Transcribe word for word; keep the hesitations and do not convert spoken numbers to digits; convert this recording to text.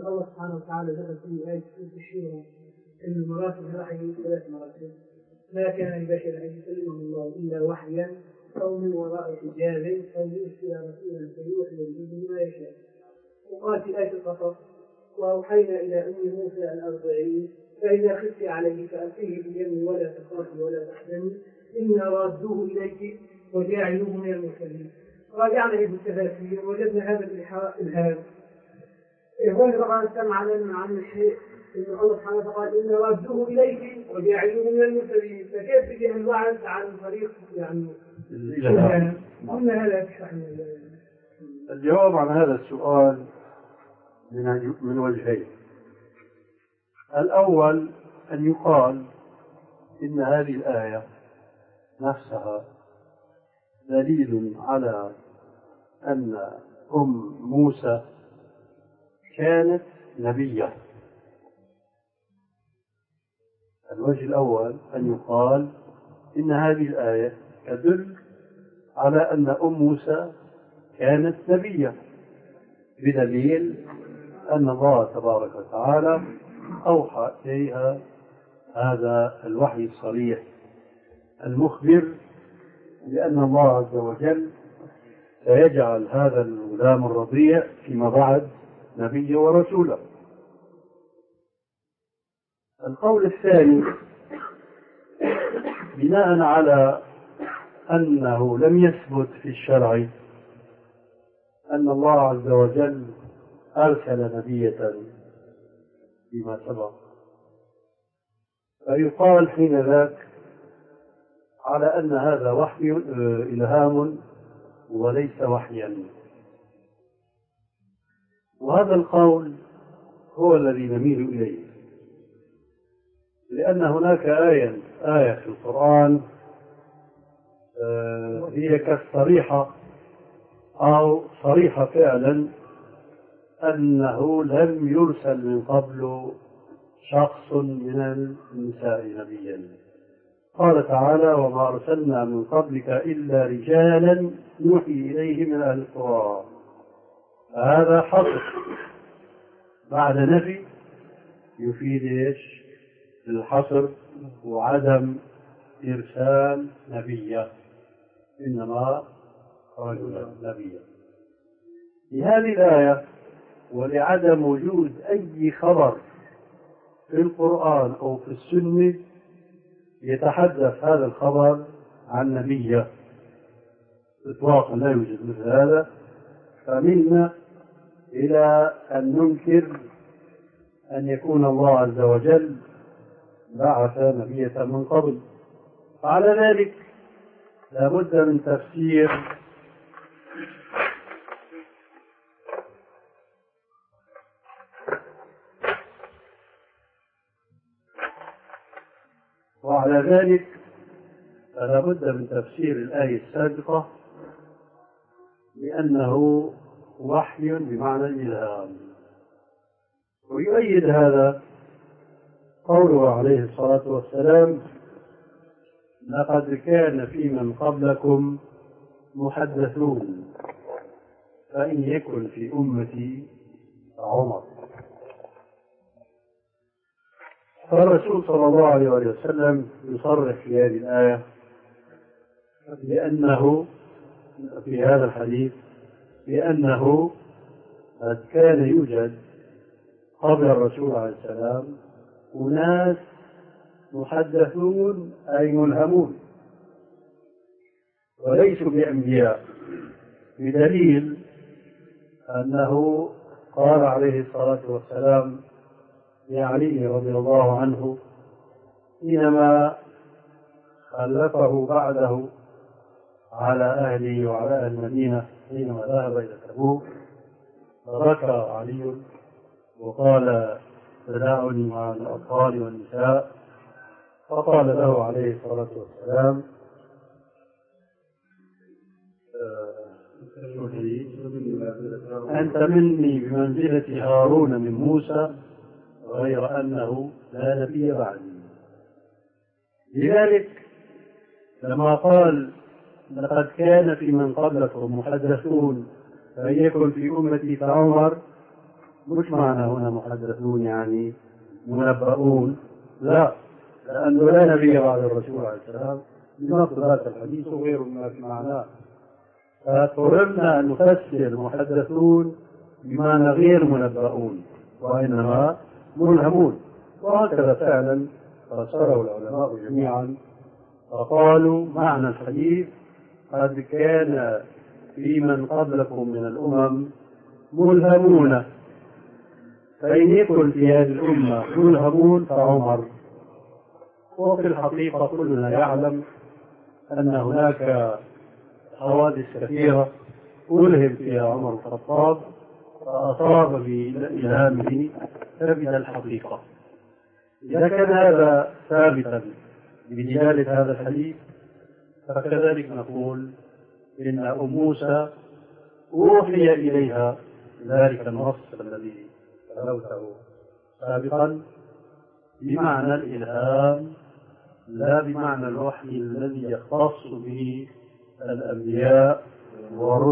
الله سبحانه وتعالى ذكر في آية الشورى أن مراتب الوحي ثلاث مراتب. ما كان لبشر أن يكلمه الله إلا وحيا أو من وراء حجاب أو يرسل رسولا فيوحي بإذنه ما يشاء. وقال في آية القصص وأوحينا إلى أم موسى أن أرضعيه فإذا خفت عليه فألقيه في اليم ولا تخافي ولا تحزني إنا رادوه إليك وجاعلوه من المرسلين. راجعنا في التفاسير وجدنا هذا الإلهام. هون طبعا سمع لنا عن الشيء إن الله سبحانه وتعالى قال إنا رادوه إليك وجاعلوه من المرسلين، فكيف تجي الوعد عن طريق يعني الإلهام؟ قلنا هذا أكثر. الجواب عن هذا السؤال من من وجهين. الأول أن يقال إن هذه الآية نفسها دليل على أن أم موسى كانت نبية. الوجه الأول أن يقال إن هذه الآية تدل على أن أم موسى كانت نبية، بدليل أن الله تبارك وتعالى أوحى إليها هذا الوحي الصريح المخبر بأن الله عز وجل سيجعل هذا الغلام الرضيع فيما بعد نبيا ورسولا. القول الثاني بناء على أنه لم يثبت في الشرع أن الله عز وجل أرسل نبية فيما سبق، فيقال حين ذاك على أن هذا وحي إلهام وليس وحيا. وهذا القول هو الذي نميل إليه، لأن هناك آية آية في القرآن هي كالصريحة أو صريحة فعلا أنه لم يرسل من قبل شخص من النساء نبيا. قال تعالى وما أرسلنا من قبلك إلا رجالا نوحي إليه من أهل القرى. هذا حصر بعد نفي يفيد إيش؟ الحصر وعدم إرسال نبيا، إنما رجلا نبيا. في هذه الآية ولعدم وجود أي خبر في القرآن أو في السنة يتحدث هذا الخبر عن نبي إطلاقا، لا يوجد مثل هذا، فمنا إلى أن ننكر أن يكون الله عز وجل بعث نبية من قبل. فعلى ذلك لا بد من تفسير وعلى ذلك فلا بد من تفسير الآية السابقة بأنه وحي بمعنى الإلهام. ويؤيد هذا قوله عليه الصلاة والسلام لقد كان في من قبلكم محدثون فإن يكن في أمتي عمر. فالرسول صلى الله عليه وسلم يصرح في هذه الآية بأنه في هذا الحديث بأنه قد كان يوجد قبل الرسول عليه السلام أناس محدثون أي ملهمون وليسوا بأنبياء، بدليل أنه قال عليه الصلاة والسلام لعلي رضي الله عنه حينما خلفه بعده على أهله وعلى أهل المدينة حينما ذهب إلى تبوك، فبكى علي وقال تداعوني مع الأطفال والنساء، فقال له عليه الصلاة والسلام أنت مني بمنزلة هارون من موسى غير أنه لا نبي بعدي. لذلك لما قال لقد كان في من قبلكم محدثون فإن يكن في أمتي كعمر، مش معنى هنا محدثون يعني منبؤون، لا، لأنه لا نبي بعد الرسول عليه السلام بنص ذات الحديث وغيره مما في معناه. فاضطررنا أن نفسر محدثون بمعنى غير منبؤون وإنما ملهمون، وهكذا فعلا فسره العلماء جميعا، فقالوا معنى الحديث قد كان في من قبلكم من الأمم ملهمون، فإن يكن في هذه الأمة ملهمون فعمر. وفي الحقيقة كلنا يعلم أن هناك حوادث كثيرة ألهم فيها عمر بن الخطاب فأصاب بإلهامه ثبت الحقيقة. إذا كان هذا ثابتا بدلالة هذا الحديث، فكذلك نقول إن أم موسى أوحي إليها ذلك النص الذي تلوته سابقا بمعنى الإلهام لا بمعنى الوحي الذي يختص به الأنبياء والرسل.